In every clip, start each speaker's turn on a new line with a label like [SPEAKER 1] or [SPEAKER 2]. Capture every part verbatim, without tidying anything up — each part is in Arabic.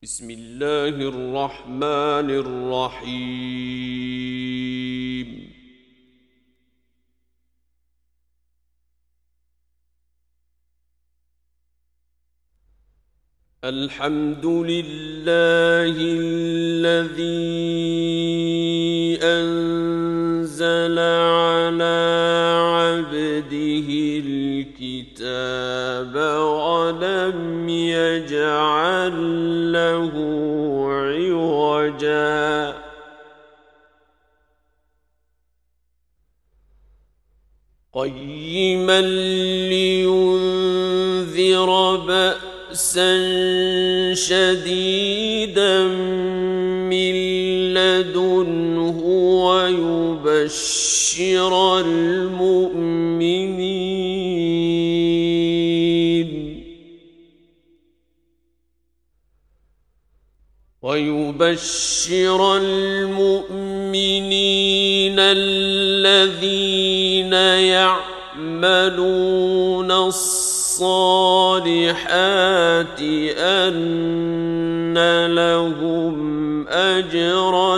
[SPEAKER 1] بسم الله الرحمن الرحيم. الحمد لله الذي أنزل على عبده الكتاب ولم يجعل له عوجا قيما لينذر بأسا شديدا من لدنه ويبشر المؤمنين ويبشر المؤمنين الذين يعملون الصالحات أن لهم أجرا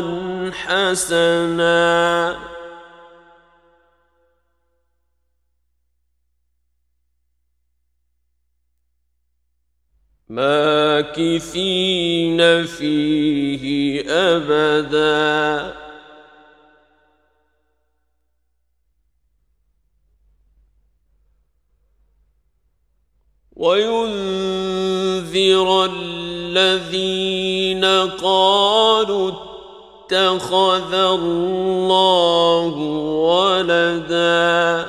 [SPEAKER 1] حسنا ماكثين فيه أبدا وينذر الذين قالوا اتخذ الله ولدا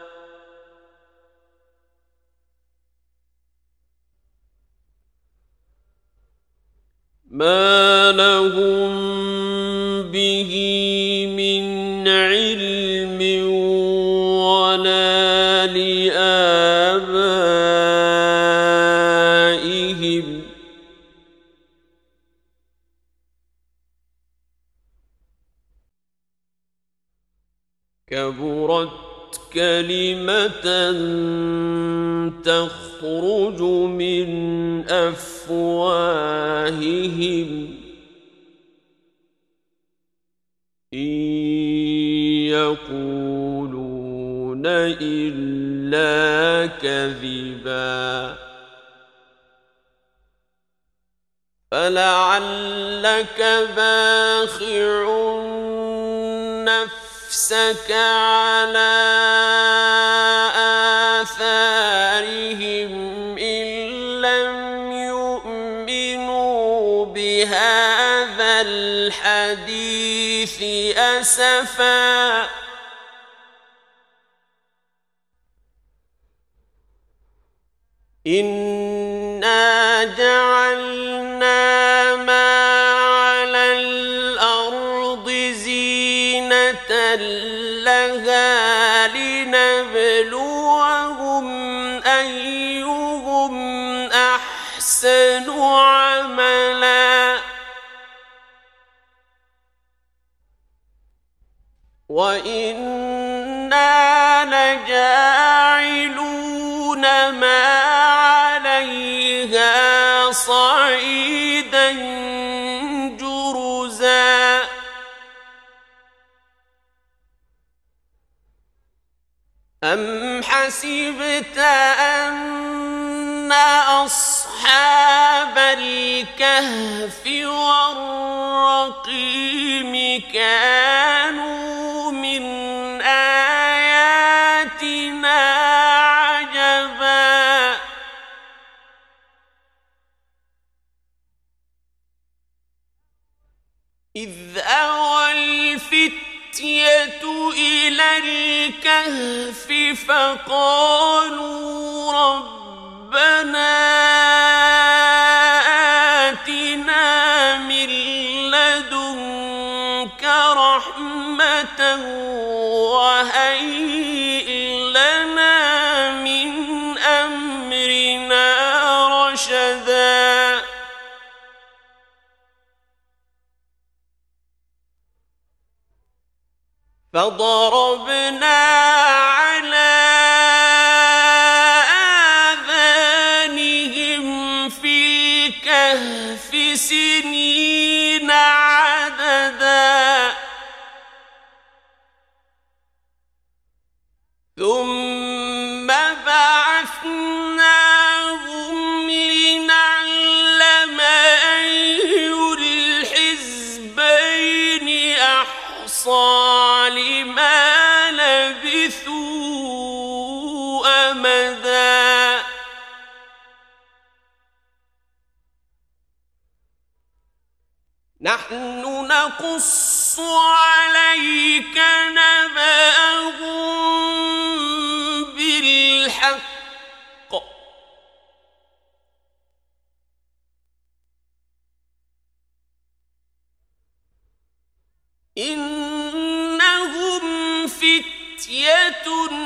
[SPEAKER 1] ما لهم به من علم ولا لآبائهم كبرت كلمة تخرج من أفواههم إن يقولون إلا كذبا فلعلك باخع نفسك على آثارهم إن لم يؤمنوا بهذا الحديث أسفا إنا جعلنا ما على الأرض زينة لها لنبلوهم أيهم أحسن عملا وإنا لجاعلون ما عليها صعيدا جرزا أم حسبت أن أصحاب الكهف والرقيم كانوا من آياتنا عجبا إذ أوى الفتية إلى الكهف فقالوا ربنا آتنا من لدنك رحمة وهيئ لنا من أمرنا رشدا فضربنا على آذانهم في الكهف ألف سنين عددا ثم بعثناهم لنعلم أي الحزبين أحصى لما لبثوا أمدا نحن نقص عليك نبأهم بالحق إنهم فتية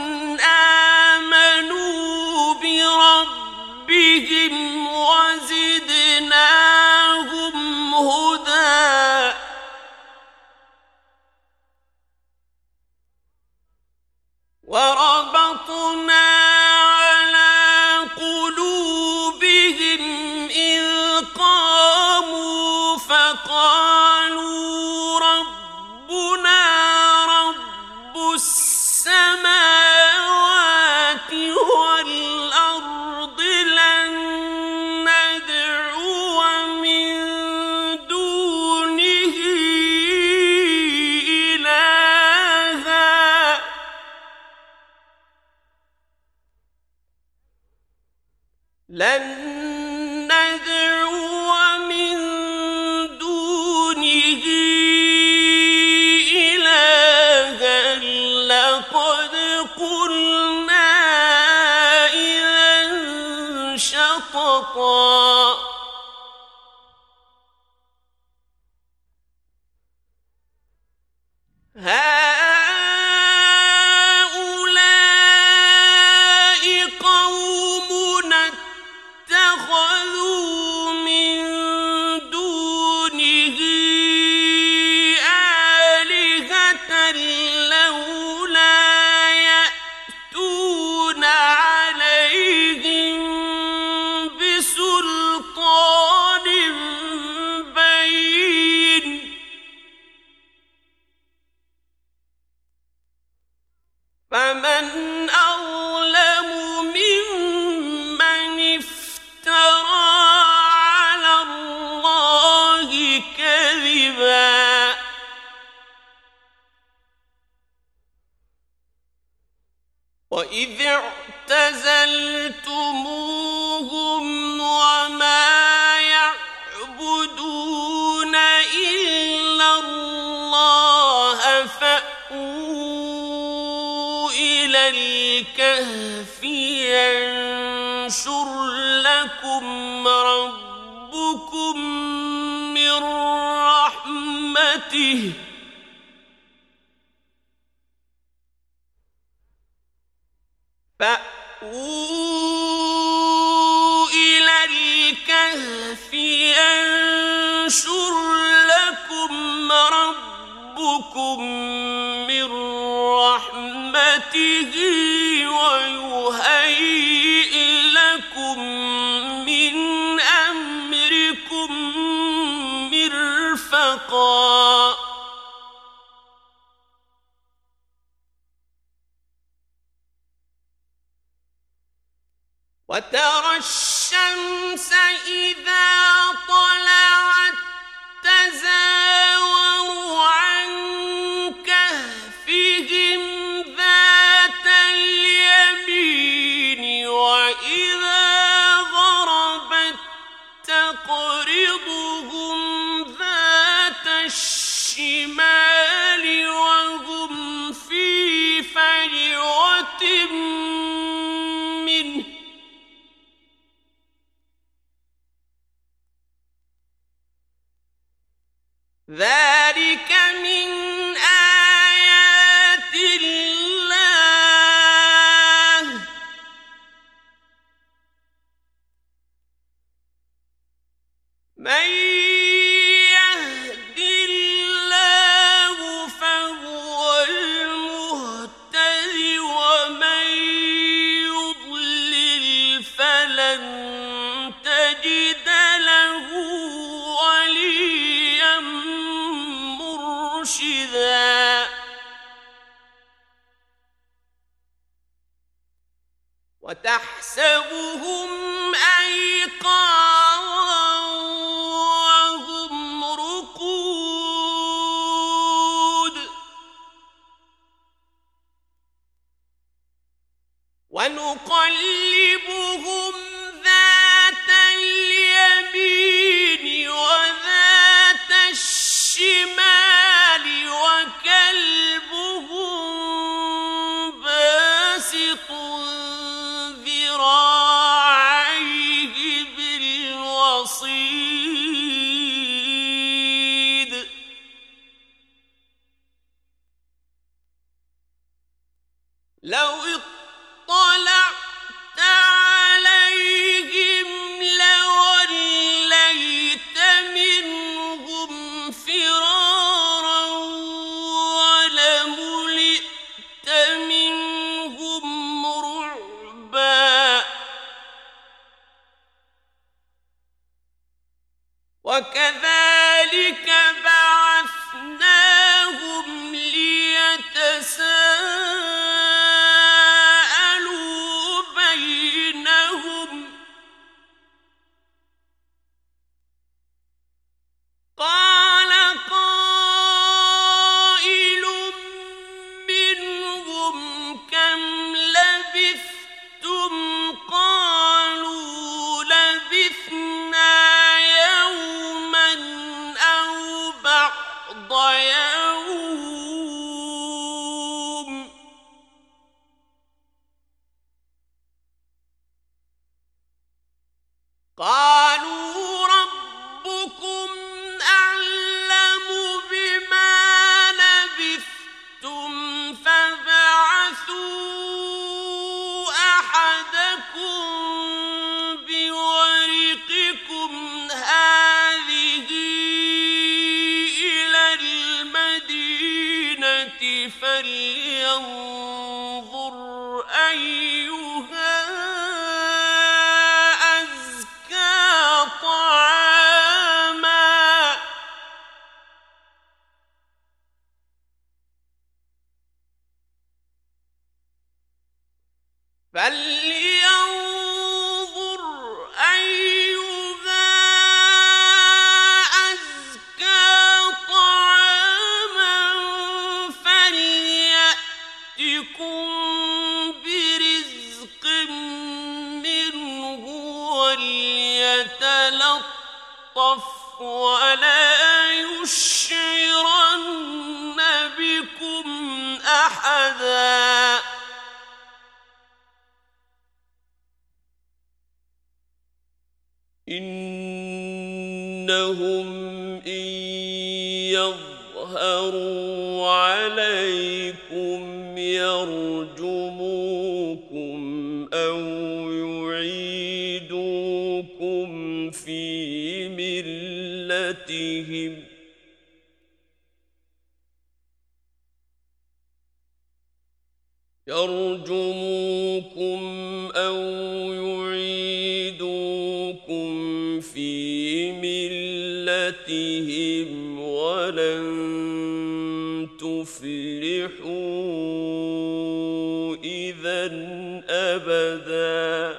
[SPEAKER 1] آمنوا بربهم وزدناهم هدى وربطنا على قلوبهم إذ قاموا فقالوا ربنا رب السماوات والأرض لن ندعو من دونه إلها لن ندعو من دونه إلها لقد قلنا إذا شططا هؤلاء قومنا اتخذوا من دونه آلهة لولا يأتون عليهم بسلطان بين فمن أظلم ممن افترى على الله كذبا وإذ اعتزلتموهم وما يعبدون إلا الله فأووا إلى الكهف ينشر لكم ربكم من رحمته فأووا إلى الكهف ينشر لكم ربكم من رحمته ويهيئ لكم من أمركم مرفقا وترى الشمس إذا طلعت تزاور عن كهفهم ذات اليمين وإذا غربت تقرضهم ذات الشمال وهم في فجوة منه ذلك من آيات الله من يهد الله فهو المهتد ومن يضلل فلن تجد له تحسبهم أيقاظا وهم رقود ونقلبهم ذات اليمين وذات الشمال وكلبهم باسط ذراعيه بالوصيد لو اطلعت عليهم لوليت منهم فرارا ولملئت منهم رعبا وكذلك بعثناهم ليتساءلوا بينهم قال قائل منهم كم لبثتم قالوا لبثنا يوما أو بعض يوم قالوا ربكم أعلم بما لبثتم فابعثوا أحدكم بورقكم هذه إلى المدينة فلينظر أيها أزكى طعاما فلينظر أيها أزكى طعاما فليأتكم برزق منه وليتلطف ولا يشعرن بكم أحدا إنهم إن يظهروا عليكم يرجموكم أو يعيدوكم في ملتهم يرجموكم أو يعيدوكم في ملتهم ولن تفلحوا إذا أبدا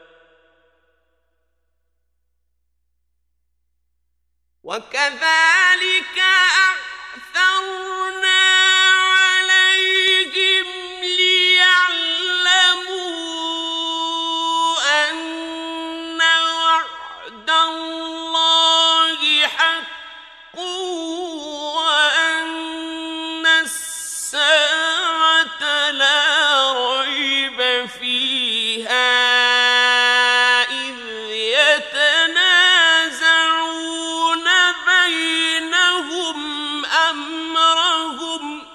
[SPEAKER 1] وكذلك أعثرنا عليهم ليعلموا أن وعد الله حق وأن الساعة لا ريب فيها إذ يتنازعون بينهم أمرهم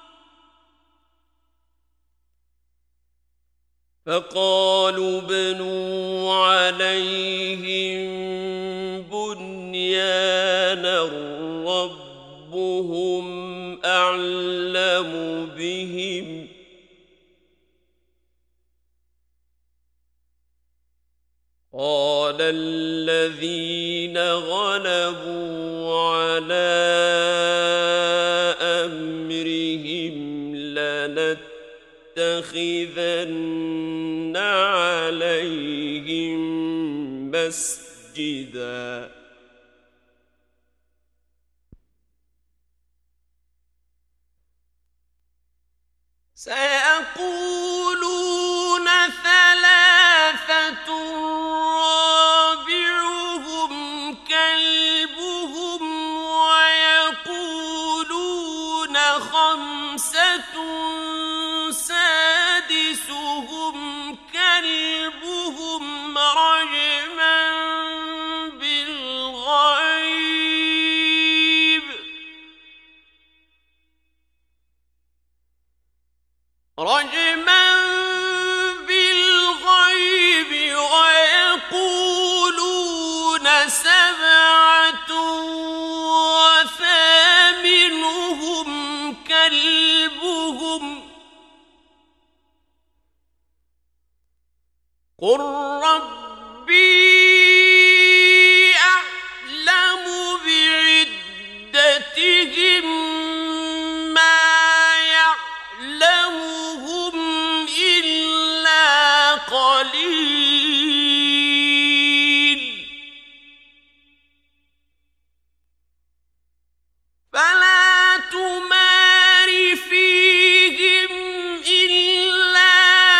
[SPEAKER 1] فقالوا ابنوا عليهم بنيانا ربهم أعلم بهم قال الذين غلبوا على أمرهم لنتخذن لَنَتَّخِذَنَّ عَلَيْهِمْ مَسْجِدًا سيقولون ثلاثة رابعهم كلبهم ويقولون خمسة سادسهم كلبهم رجما بالغيب رجما بالغيب ويقولون سبعة وثامنهم كلبهم قل ربي أعلم بعدتهم ما يعلمهم إلا قليل فلا تمار فيهم إلا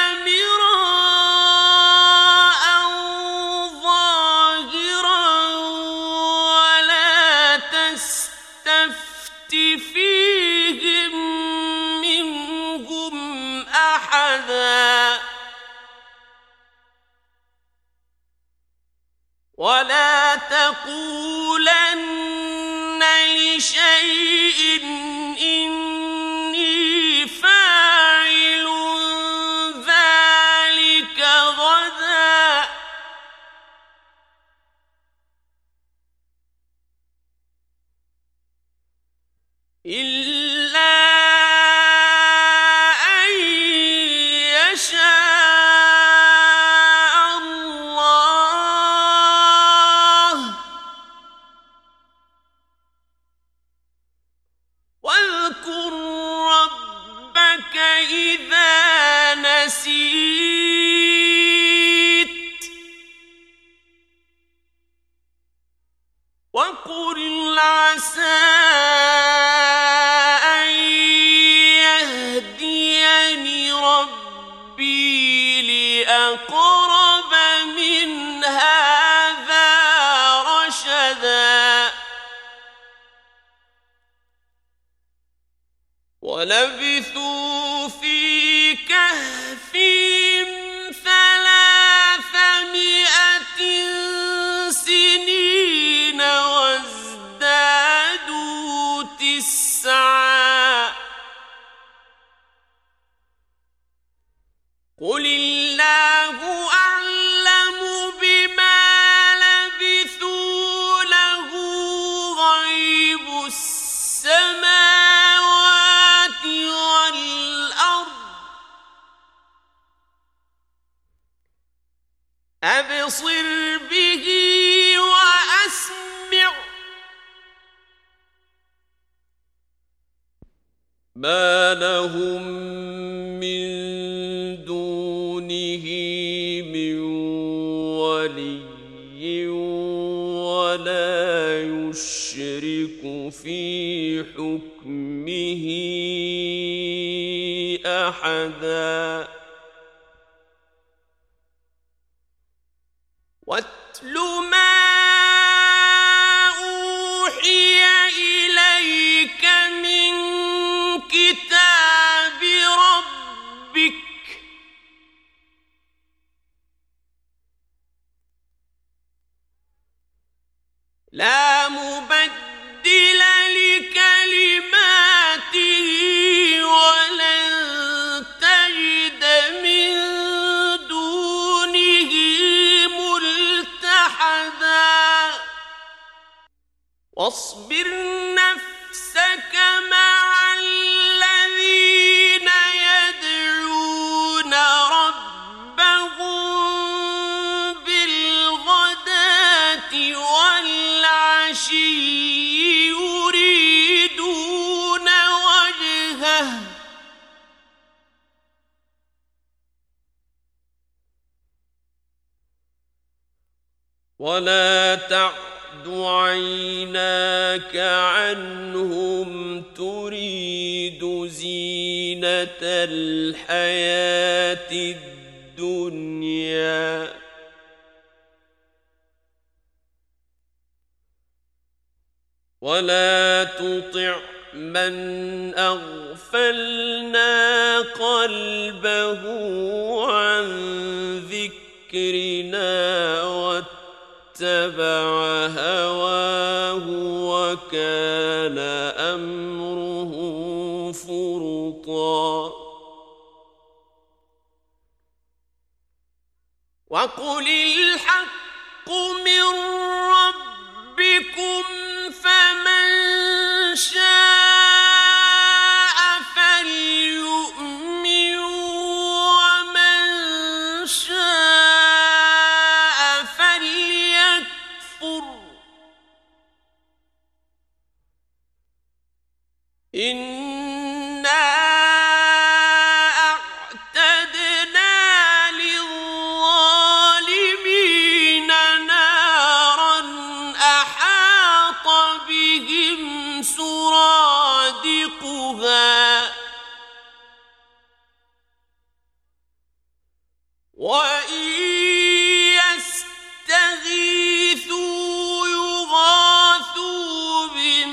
[SPEAKER 1] مراء ظاهرا ولا تستفت فيهم منهم أحدا ولا تقولن لشيء إني فاعل ذلك غدا إلا أن يشاء الله واذكر ربك إذا نسيت وقل عسى أن يهديني ربي لأقرب من هذا رشدا ولبثوا في كهفهم ثلاثمائة سنين وازدادوا تسعا قل الله أعلم بما لبثوا له غيب السماوات والأرض أبصر به وأسمع ما لهم من دونه من ولي ولا يشرك في حكمه أحدا واتل ما أوحي إليك من كتاب ربك لا مبدل لكلماته ولن تجد من دونه ملتحدا واصبر نفسك مع الذين يدعون ربهم بالغداة والعشي يريدون وجهه ولا تعد عيناك عنهم تريد زينة الحياة الدنيا ولا تطع من أغفلنا قلبه عن ذكرنا واتبع هواه وكان أمره فرطا وقل الحق من ربكم فمن شاء فليؤمن ومن شاء فليكفر إنا أعتدنا للظالمين نارا أحاط بهم سرادقها وإن يستغيثوا يغاثوا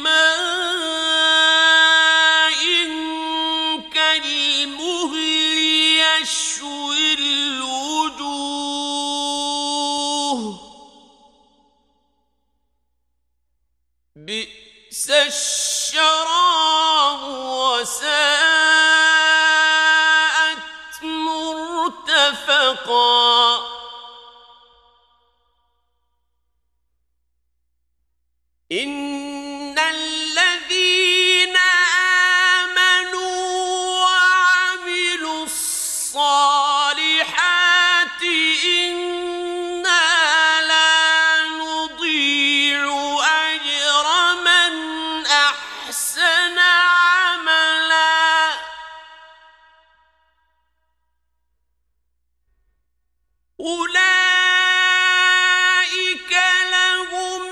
[SPEAKER 1] بماء كالمهل يشوي الوجوه بئس الشراب وساءت مرتفقا إن الذين آمنوا وعملوا الصالحات إنا لا نضيع أجر من أحسن عملا أولئك لهم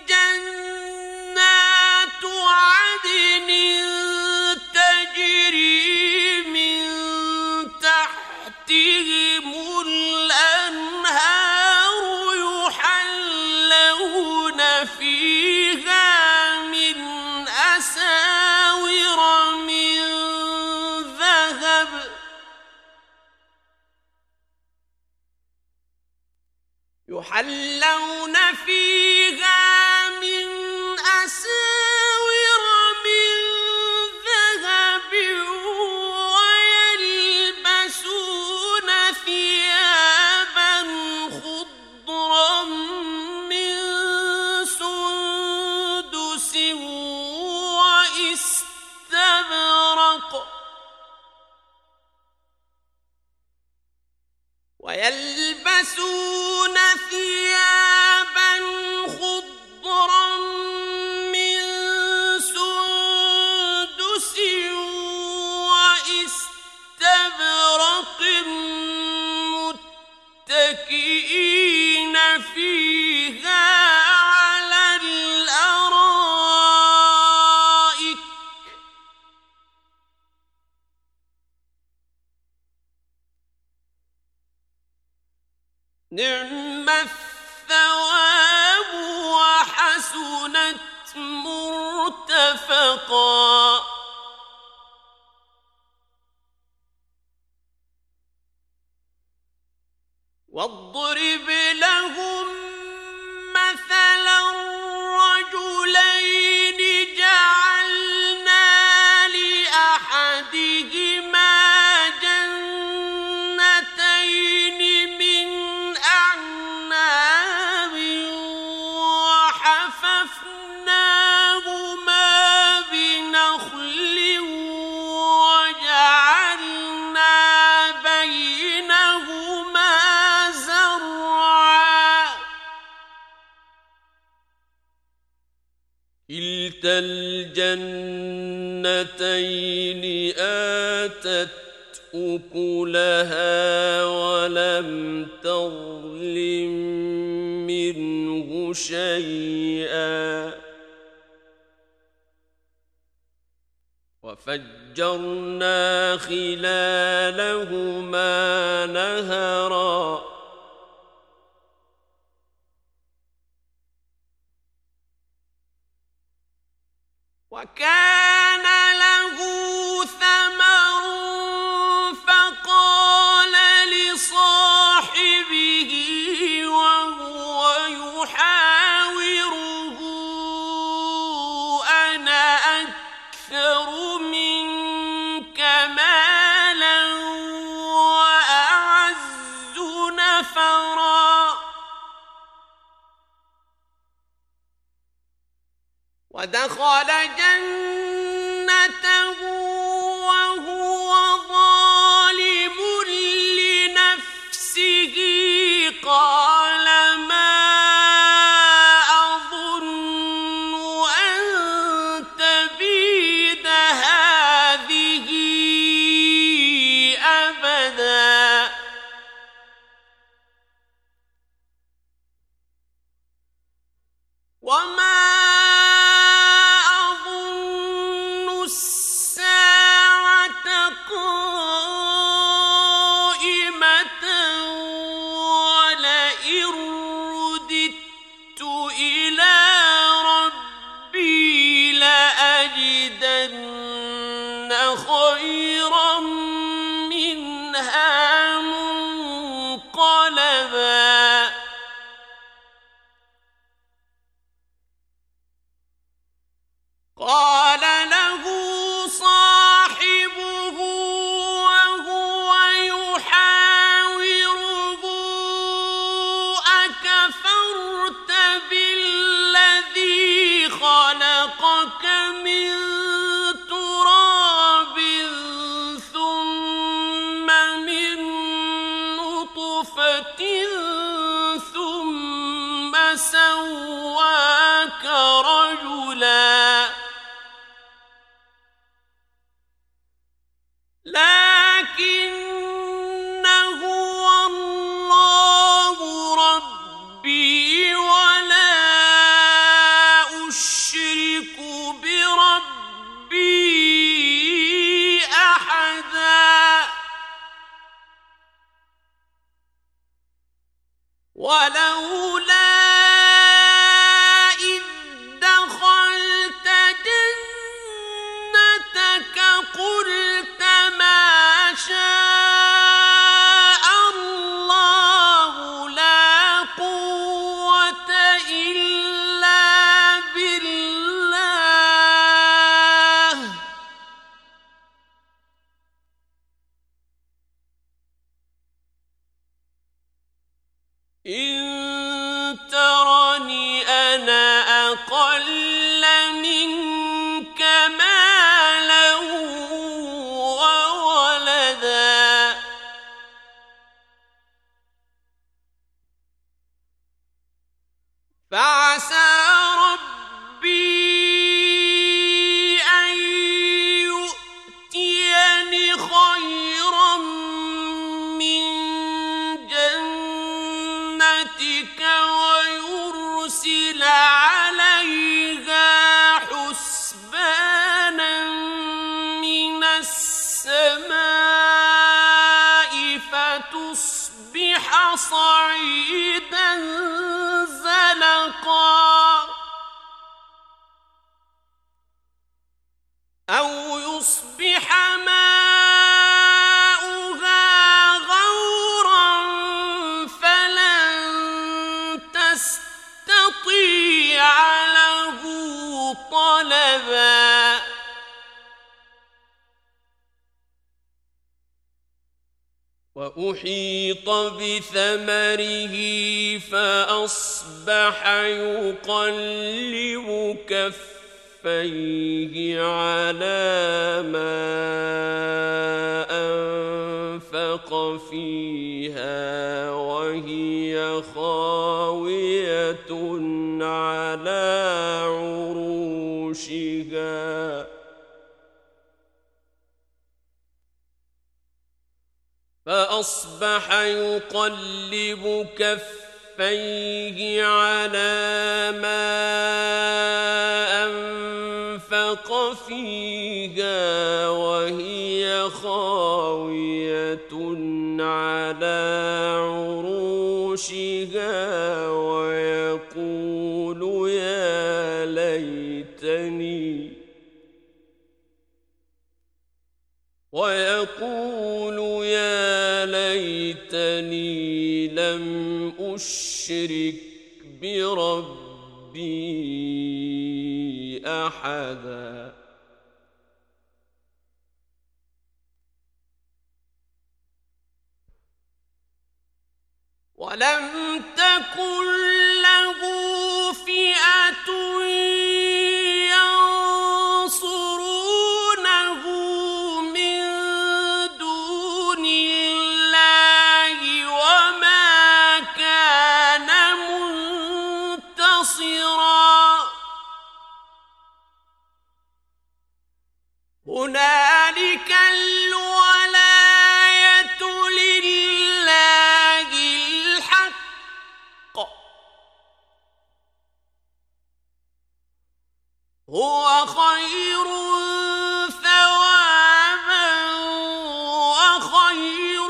[SPEAKER 1] جنات عدن تجري من تحتهم الأنهار يحلون فيها من أساور من ذهب يحلون فيها من أساور من ذهب ويلبسون ثيابا خضرا من سندس واستبرق ويلبسون ثيابا خضرا من سندس واستبرق متكئين فيها على الأرائك نعم الثواب وحسنت مرتفقا واضرب لهم مثلا رجلين جعلنا لأحدهما جنتين من أعناب وحففناهما بنخل وجعلنا بينهما زرعا كلتا الجنتين آتت أكلها ولم تظلم منه شيئا وفجرنا خلالهما نهرا وكان له ثمر فقال لصاحبه وهو يحاوره أنا أكثر منك مالا وأعز نفرا ودخل جنته وهو ظالم لنفسه قال ما أظن أن تبيد هذه أبدا وما خيرا منها منقلبا قال له صاحبه وهو يحاوره أكفرت بالذي خلقك من سواك رجلا لكن هو الله ربي ولا أشرك بربي أحدا ولولا قلت ما شاء الله لا قوة إلا بالله إن ترني أنا أقل منك مالا وولدا فعسى ربي أن يؤتيني خيرا من جنتك ويرسل عليها حسبانا من السماء فتصبح صعيدا زلقا أو يصبح ماؤها غورا فلن تستطيع له طلبا وأحيط بثمره فأصبح يقلب كفيه على ما أنفق فيها وهي خاوية على عروشها فأصبح يقلب كفيه كفيه على ما أنفق فيها وهي خاوية على عروشها ويقول يا ليتني ويقول يا ليتني لم أشرك بربي أحدا ولم تكن له فئة ينصرونه من دون الله وما كان منتصرا هنالك الولاية لله الحق هو خير ثوابا وخير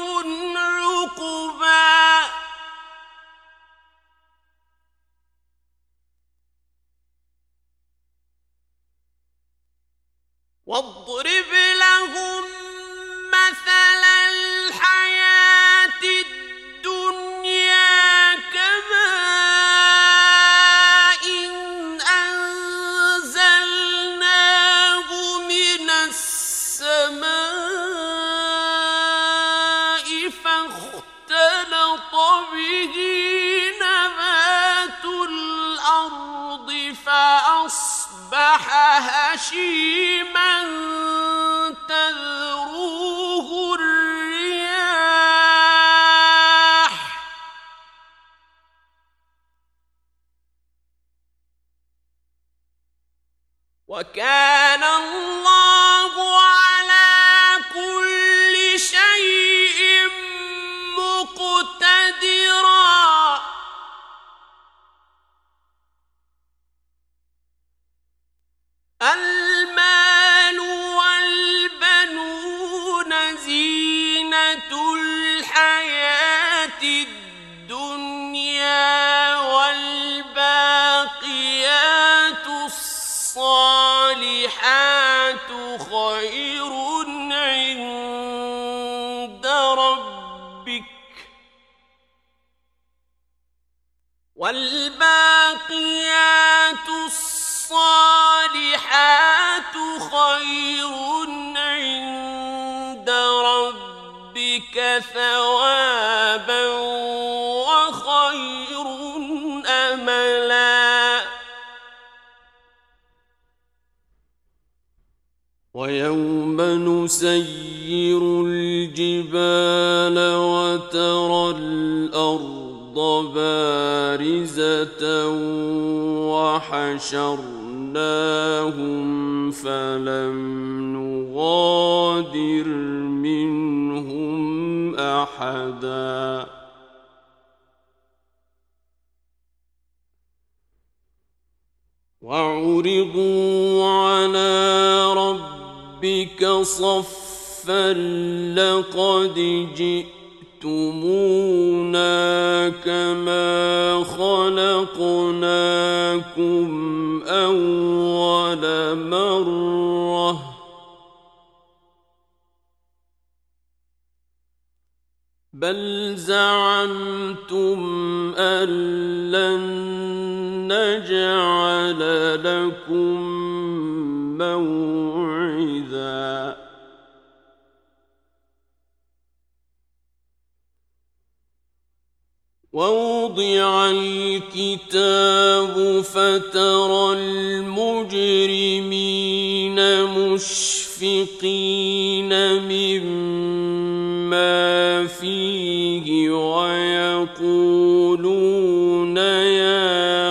[SPEAKER 1] عقبا واضرب لهم مثل الحياة الدنيا كماء أنزلناه من السماء فاختلط به نبات الأرض فأصبح هشيما تذروه الرياح وكان الله على كل شيء مقتدرا المال والبنون زينة الحياة الدنيا والباقيات الصالحات خير عند ربك والباقيات الصالحات خير عند ربك ثوابا وخير أملا ويوم نسير الجبال وترى الأرض بارزة وحشرناهم فلم نغادر منهم أحدا وعرضوا على ربك صفا لقد جئتمونا كما خلقناكم أول مرة بل زعمتم أن لن نجعل لكم موعدا ووضع الكتاب فترى المجرمين مشفقين مما فيه ويقولون يا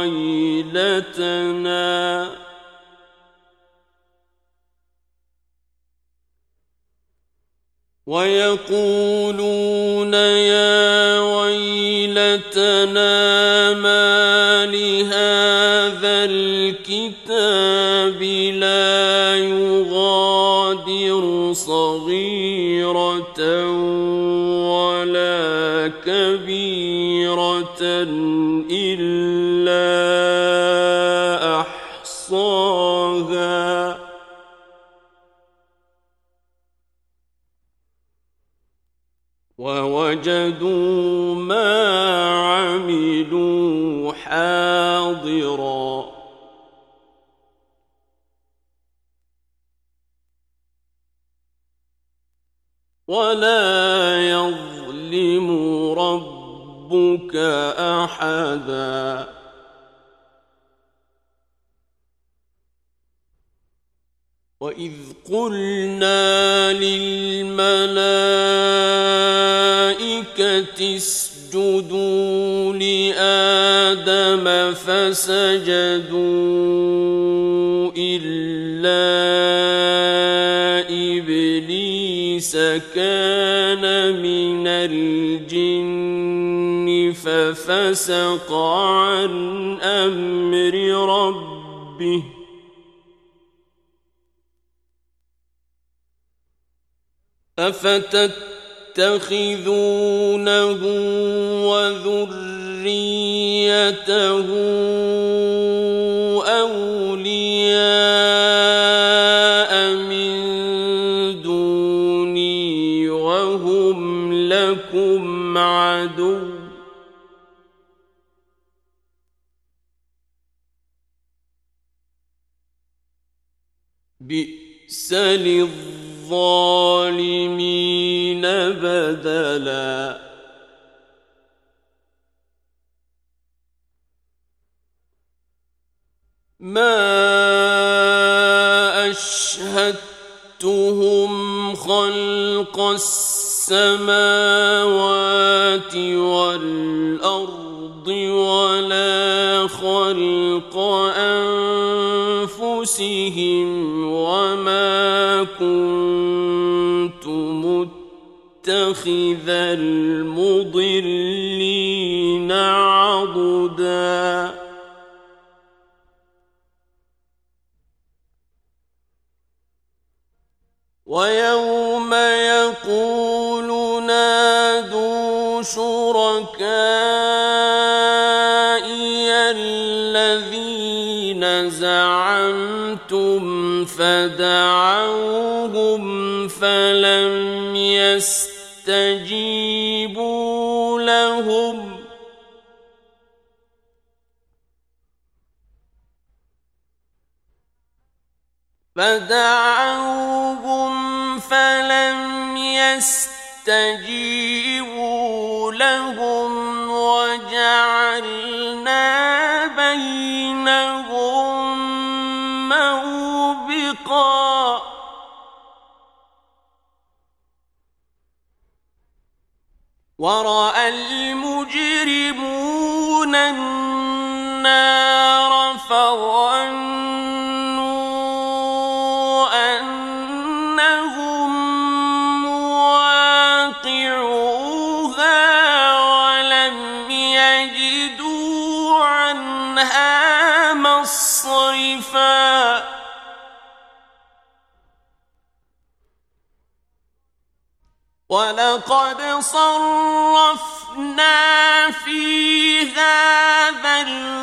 [SPEAKER 1] ويلتنا ويقولون يا ويلتنا الكتاب لا يغادر صغيرة ولا كبيرة إلا أحصاها ووجدوا ما عملوا حاضرا ولا يظلم ربك أحدا وإذ قلنا للملائكة اسجدوا لآدم فسجدوا إلا إبليس كان من الجن ففسق عن أمر ربه أفتتخذونه وذريته أولياء من دوني وهم لكم عدو بئس للظالمين بدلا ما أشهدتهم خلق السماوات والأرض ولا خلق أنفسهم وما كنت متخذ المضلين عضدا ويوم يقول نادوا شركائي الذين زعمتم فدعوهم فلم يستجيبوا لهم فدعوهم فلم يستجيبوا لهم وجعلنا بينهم موبقا ورأى المجرمون النار فظنوا أنهم مواقعوها ولم يجدوا عنها مصرفا ولقد صرفنا في هذا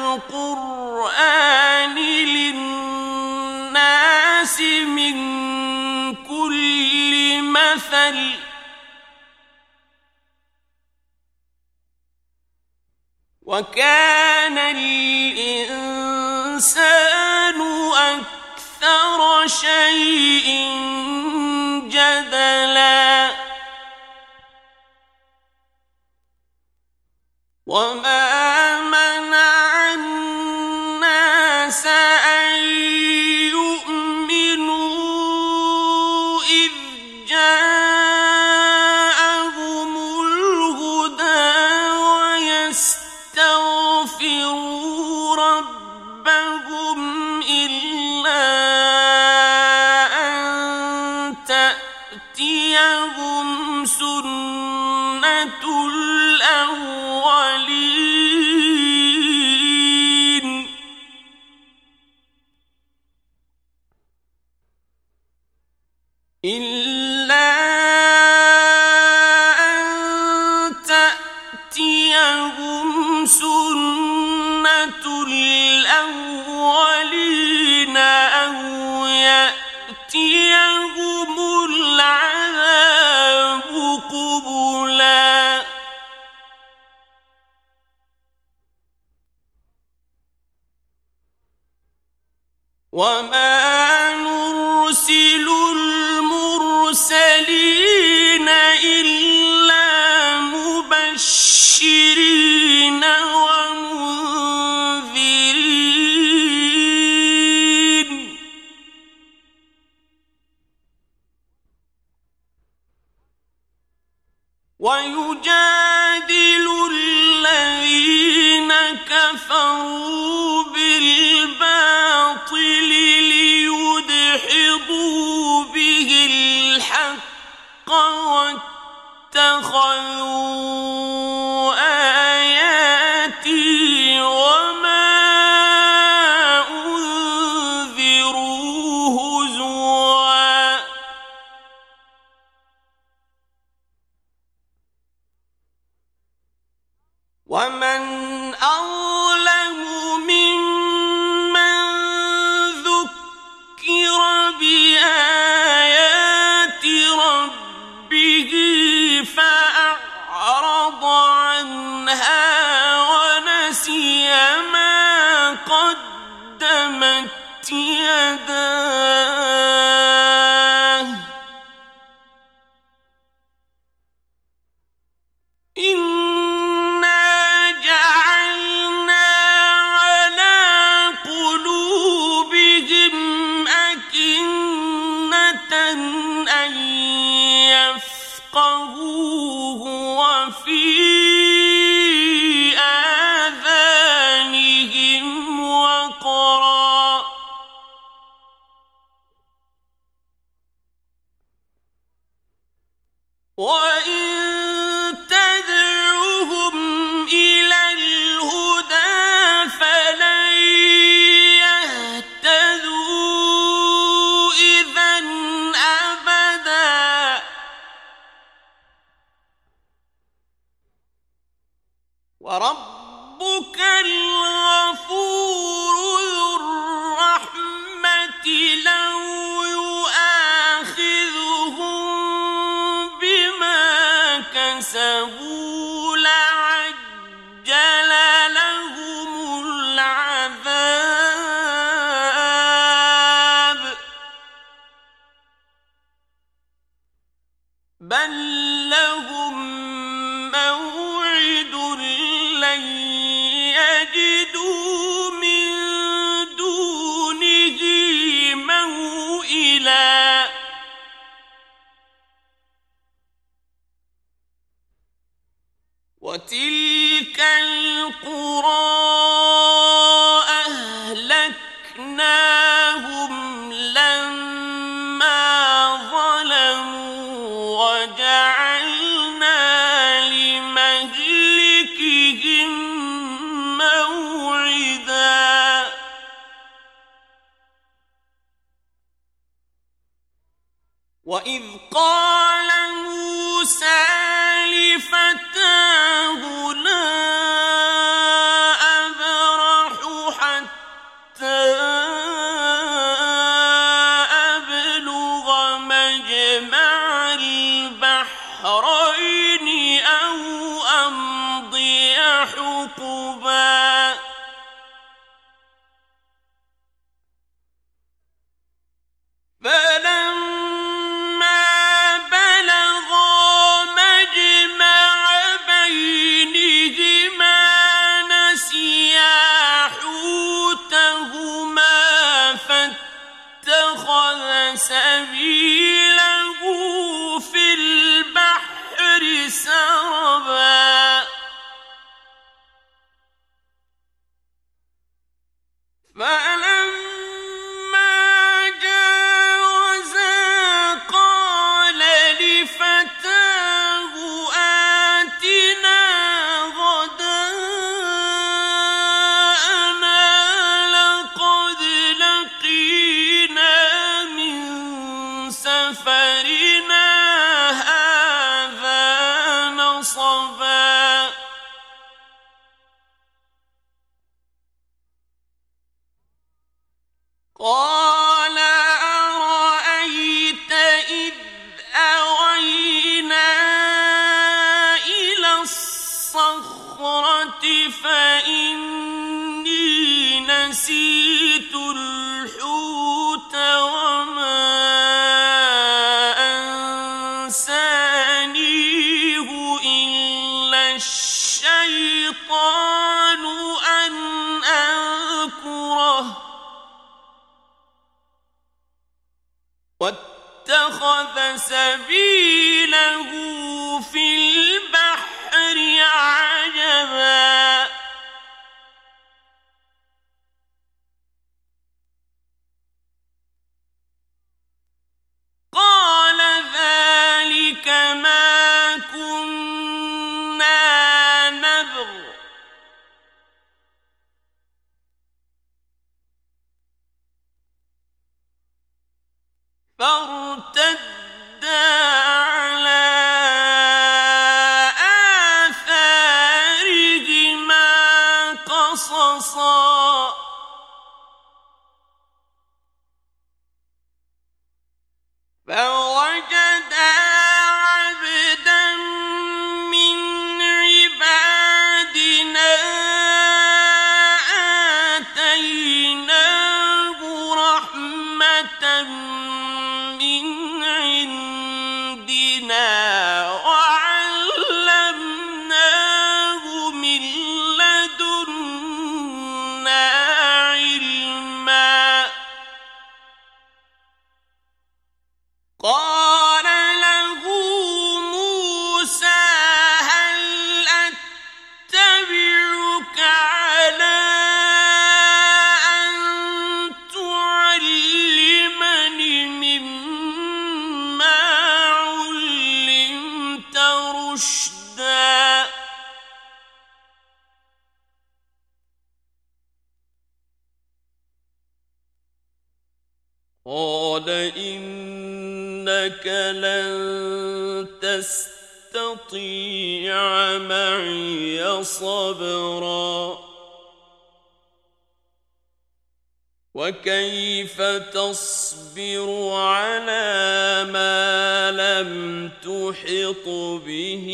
[SPEAKER 1] القرآن للناس من كل مثل وكان الإنسان أكثر شيء جدلا وما منع الناس أن يؤمنوا إذ جاءهم الهدى ويستغفروا ربهم إلا أن تأتيهم سنة الأولين إلا أن تأتيهم سنة الأولين أو يأتيهم العذاب قبلا وما نرسل المرسلين إلا مبشرين ومنذرين ويجادل الذين كفروا بالباطل ليدحضوا به الحق واتخذوا آياتي وما أنذروا هزوا ومن أظلم ممن ذكر بآيات ربه فأعرض عنها ونسي ما قدمت يداه إنا جعلنا على قلوبهم أكنة أن يفقهوه وفي آذانهم وقرا وإن تدعوهم إلى الهدى فلن يهتدوا إذًا أبداً وربك الغفور ذو الرحمة لو يؤاخذهم بما كسبوا لعجل لهم العذاب بل لهم موعد لن يجدوا من دونه موئلا وتلك القرى أهلكناهم لما ظلموا وجعلنا لمهلكهم موعدا وإذ قال موسى لفتاه لا أبرح حتى أبلغ مجمع البحرين أو أمضي حقبا فلما بلغا مجمع بينهما نسيا حوتهما فاتخذ سبيله في البحر سربا فلما جاوزا قال لفتاه آتنا غداءنا لقد لقينا من واتخذ سبيله في البحر عجبا قال ذلك ما كنا نبغ فارتدا على آثارهما قصصا فوجدا عبدا من عبادنا آتيناه رحمة من عندنا وعلمناه من لدنا علما قال له موسى هل أتبعك على أن تعلمني مما علمت رشدا قال إنك لن تستطيع معي صبرا وكيف تصبر على ما لم تحط به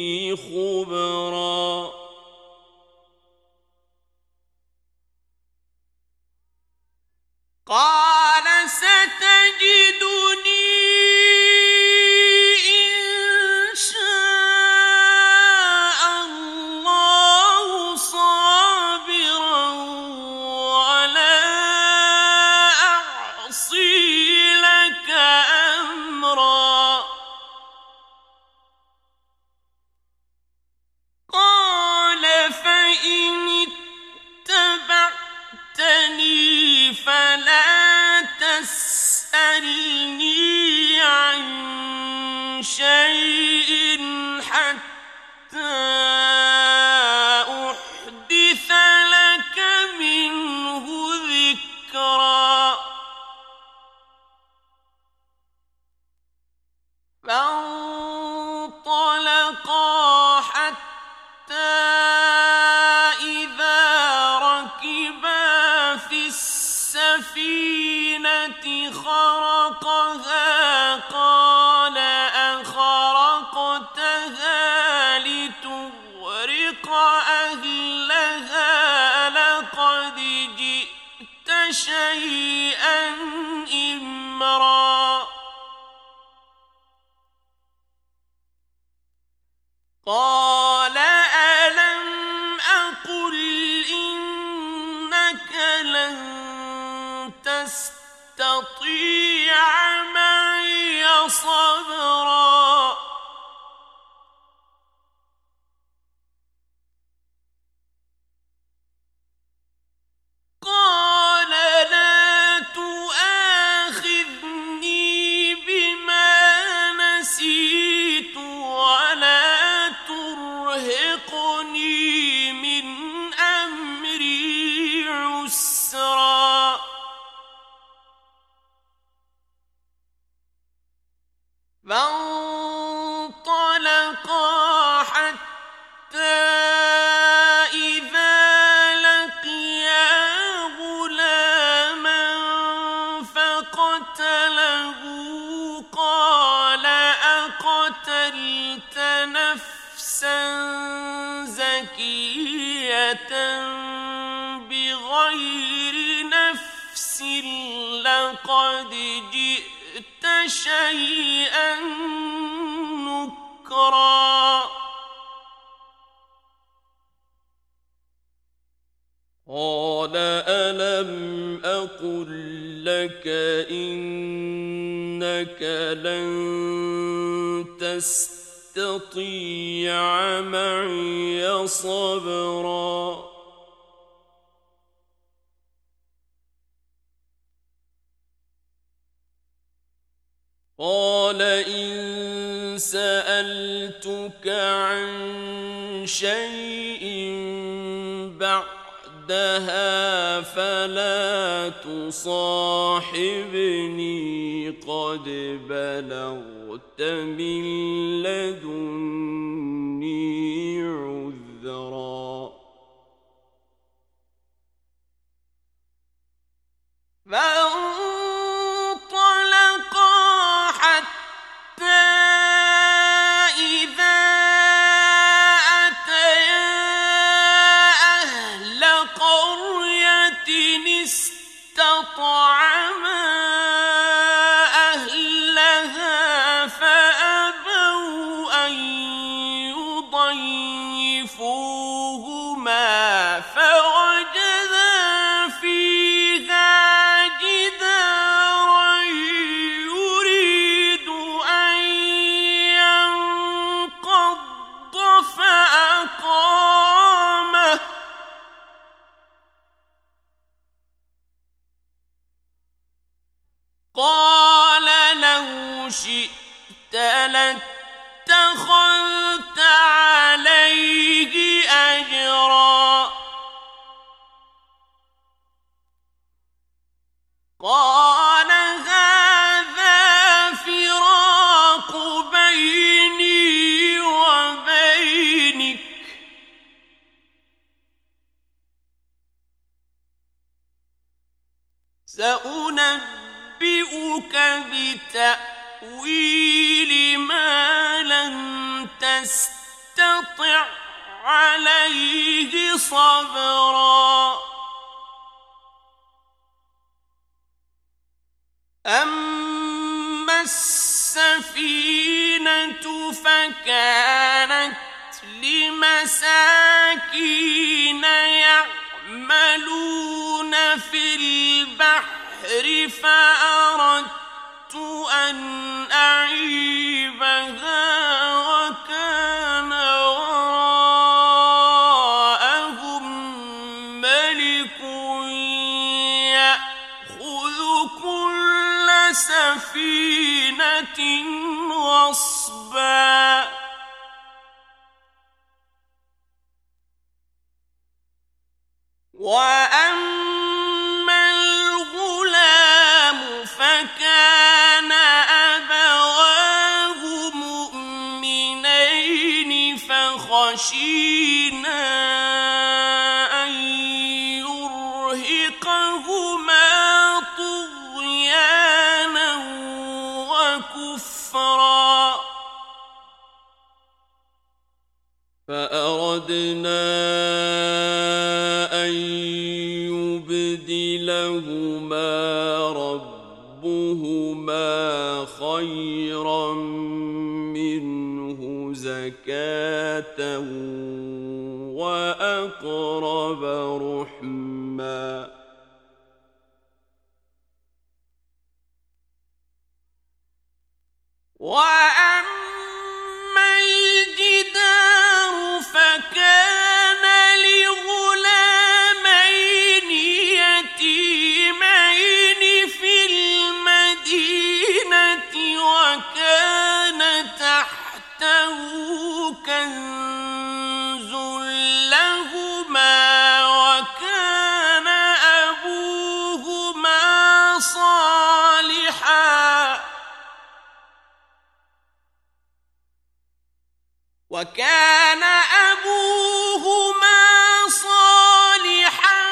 [SPEAKER 1] خبرا قال ستجدني إن شاء الله صابرا ولا أعصي لك أمرا قال فإن اتبعتني فلا تسألني عن شيء حتى أحدث لك منه ذكرا فانطلقا حتى إذا ركبا في السفينة خرقها قال أخرقتها لتغرق أهلها لقد جئت شيئا إمرا قال ألم أقل إنك لن تستطيع معي صبرا قال لا تؤاخذني بما نسيت ولا ترهقني من أمري عسرا فانطلقا حتى إذا لقيا غلاما فقتله قال أقتلت نفسا زكية بغير نفس لقد جئت شيئا نكرا قال ألم أقل لك إنك لن تستطيع معي صبرا قال إن سألتك عن شيء بعدها فلا تصاحبني قد بلغت من لدني عذرا قال لو شئت لاتخذت عليه أجرا قال هذا فراق بيني وبينك سأنبئك بتأويل ما لم تستطع عليه صبرا أما السفينة فكانت لمساكين يعملون في البحر فأردت أن أعيبها وكان وراءهم ملك يأخذ كل سفينة غصبا وأما الغلام فكان أبواه مؤمنين فخشينا أن يرهقهما طغيانا وكفرا فأردنا أن يبدلهما ربهما خيرا منه زكاة وأقرب رحما وأما الجدار فكان لغلامين يتيمين في المدينة وكان تحته كنز لهما وكان أبوهما صالحا وكان أبوهما صالحا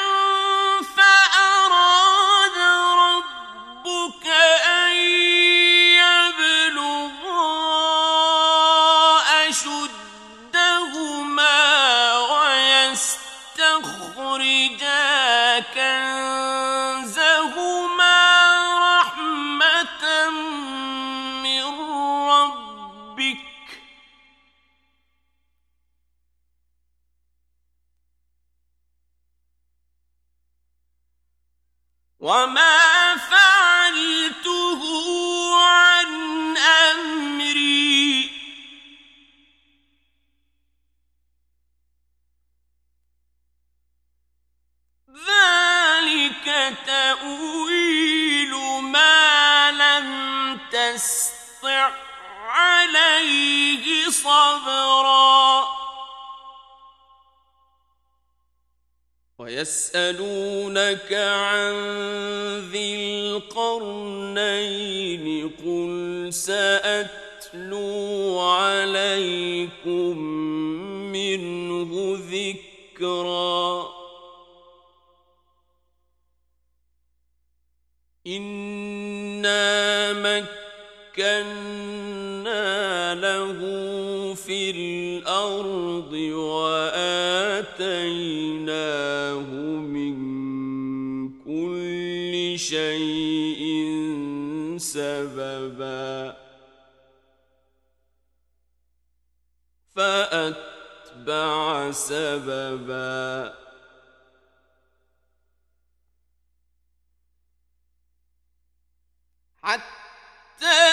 [SPEAKER 1] فأراد ربك أن يبلغا أشدهما ويستخرجا كنزهما رحمة من ربك وما فعلته عن أمري ذلك تأويل ما لم تستطع عليه صبرا ويسألونك عن ذي القرنين قل سأتلو عليكم منه ذكرا إنا مكنا له في الأرض وآتيناه من كل شيء سببا فأتبع سببا حتى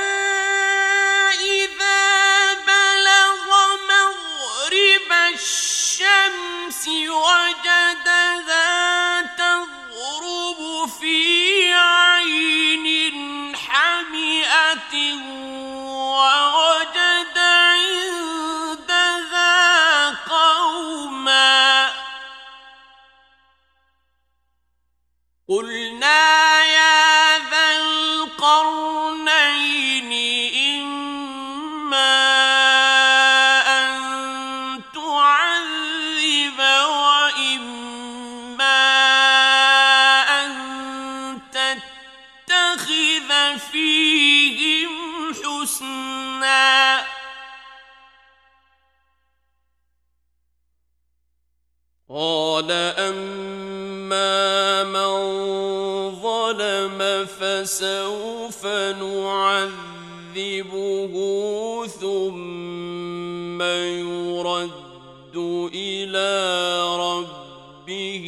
[SPEAKER 1] إذا بلغ مغرب الشمس وجدها تغرب في عين حمئة ووجد عندها قوما قلنا يا ذا القرنين إما أن تعذب وإما أن تتخذ فيهم حسنا قال أما من ظلم فسوف نعذبه ثم يرد إلى ربه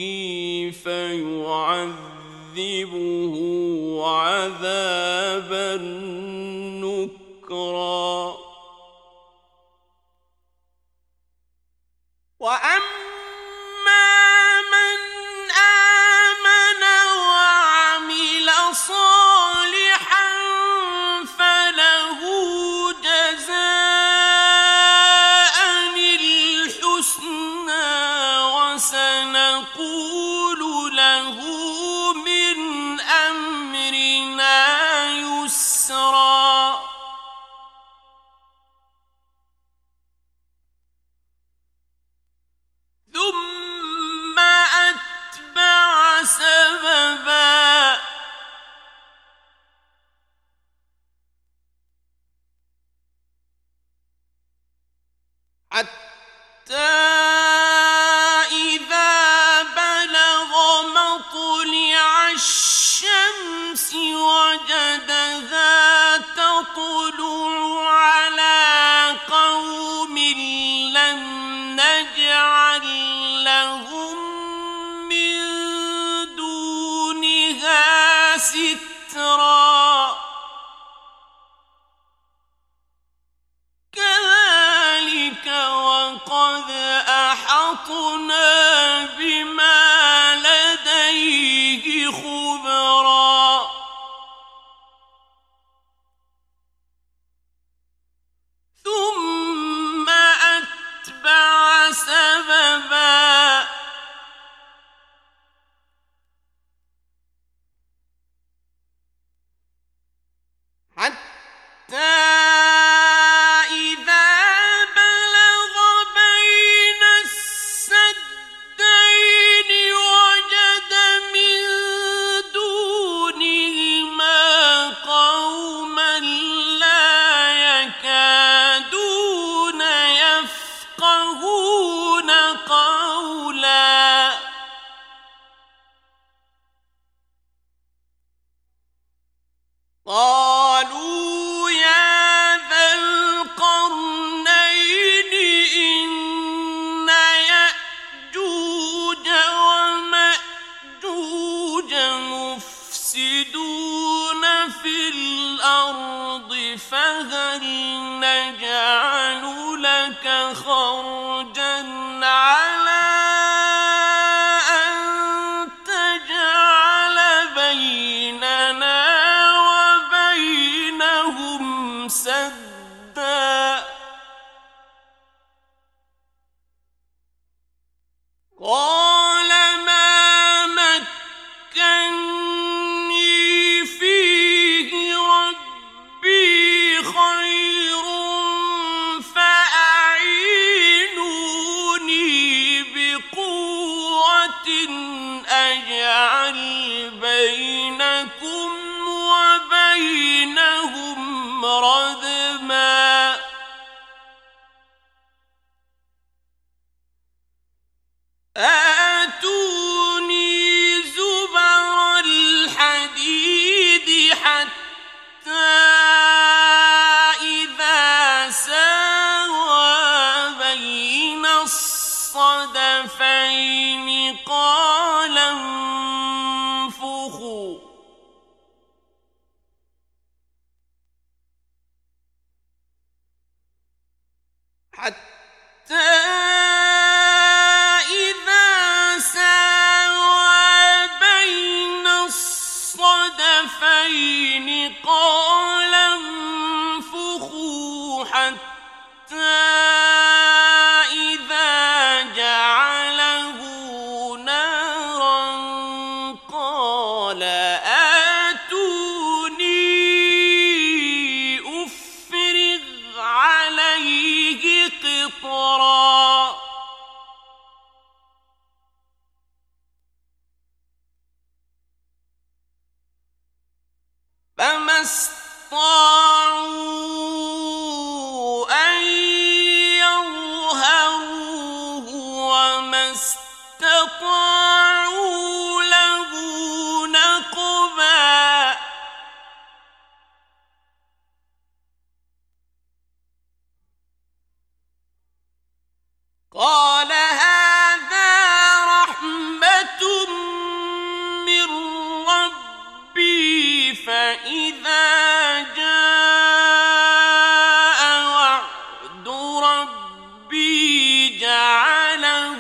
[SPEAKER 1] فيعذبه عذابا نكرا وأما صالحا فله جزاء الحسنى وسنقول له من أمرنا يسرا ثم أتبع سببا حتى إذا بلغ مطلع الشمس وجدها تطلع على قوم لم نجعل لهم من دونها سترا وقد أحطنا بما لديه خبرا ثم أتبع سببا حتى قالوا يا ذا القرنين إن يأجوج ومأجوج في الأرض فهل نجعل لك خرجا على أن تجعل بيننا وبينهم سدا قال ما مكني فيه ربي خير فأعينوني بقوة أجعل بينكم وبينهم ردما آتوني زبر الحديد حتى إذا ساوى بين الصدفين قال انفخوا حتى الصدفين قال انفخوا حتى إذا جعله نارا قال آتوني أفرغ عليه قطرا فما استطاعوا أن يظهروه وما استطاعوا له نقبا قال هذا رحمة من ربي فإذا جاء وعد ربي جعله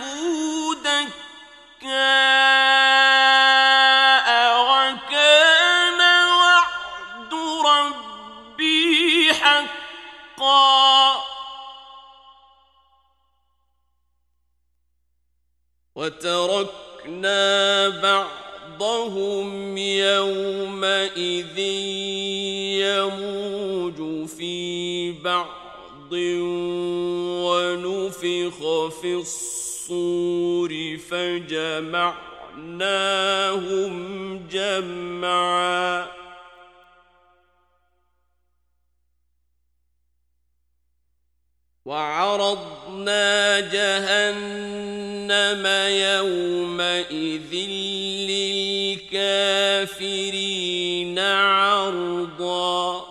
[SPEAKER 1] دكاء وكان وعد ربي حقا وتركنا بعضهم يومئذ يموج في بعض ونفخ في الصور فجمعناهم جمعا وعرضنا جهنم يومئذ للكافرين عرضا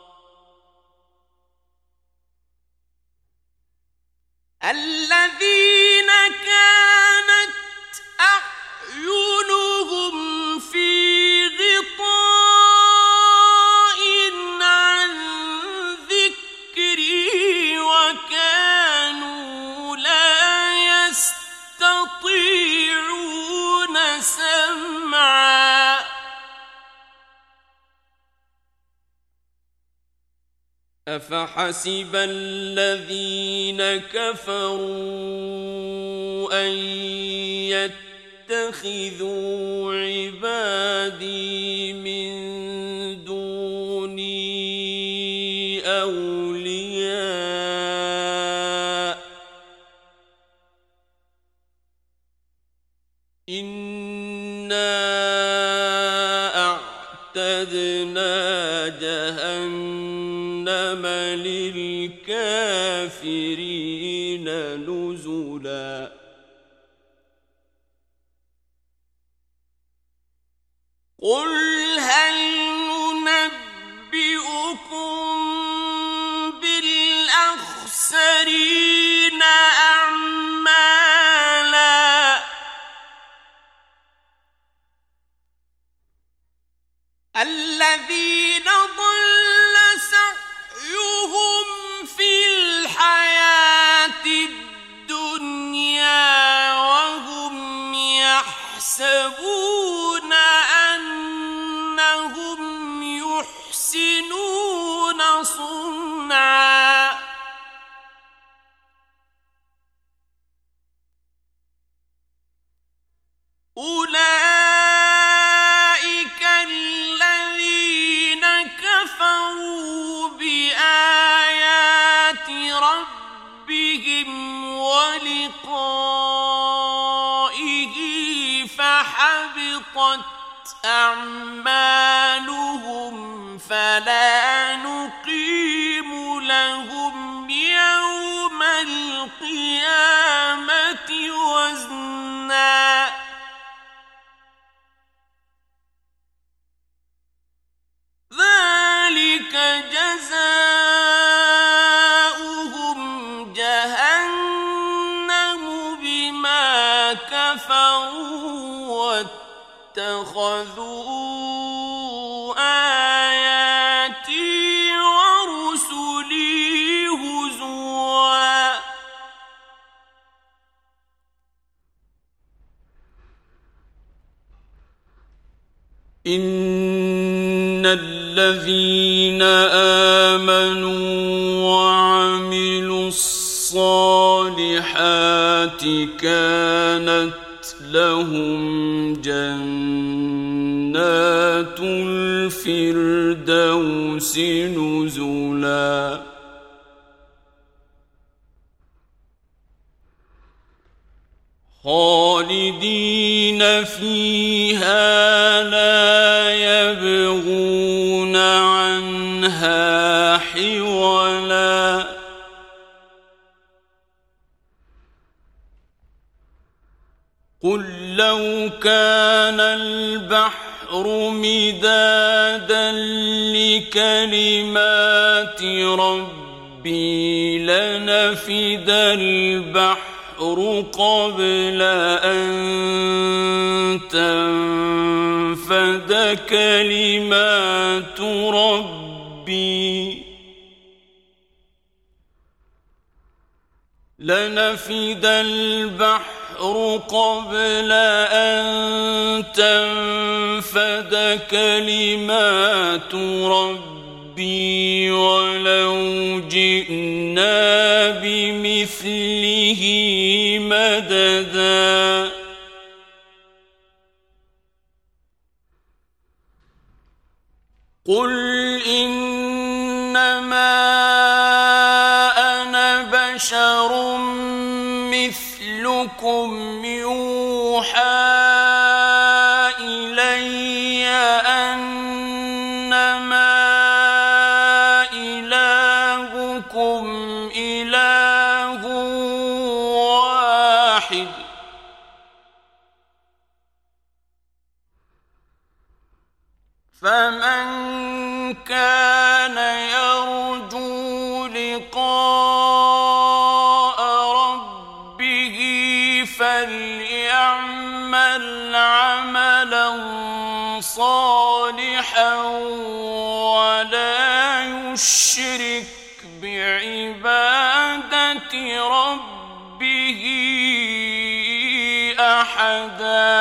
[SPEAKER 1] الذين كانت أعينهم في غطاء عن ذكري وكانوا لا يستطيعون سمعا أفحسب الذين كفروا أن يتخذوا عبادي من دوني أولياء إنا أعتدنا جهنم للكافرين نزلا قل هل ننبئكم بالأخسرين أعمالا الذين أعمالهم فلا نقيم لهم يوم القيامة وزنا ذلك جزاؤهم جهنم بما كفروا واتخذوا آياتي ورسلي هزوا إن الذين آمنوا وعملوا الصالحات كانت لهم جنات الفردوس نزلا خالدين فيها لا يبغون عنها حولا قل لو كان البحر مدادا لكلمات ربي لنفد البحر قبل أن تنفد كلمات ربي لنفد البحر قبل أن تنفد كلمات ربي ولو جئنا بمثله مددا قل إنما أنا بشر مثلكم يوحى إلي أنما إلهكم إله واحد فمن كان يرجو لقاء ربه فليعمل عملا صالحا ولا يشرك بعبادة ربه أحدا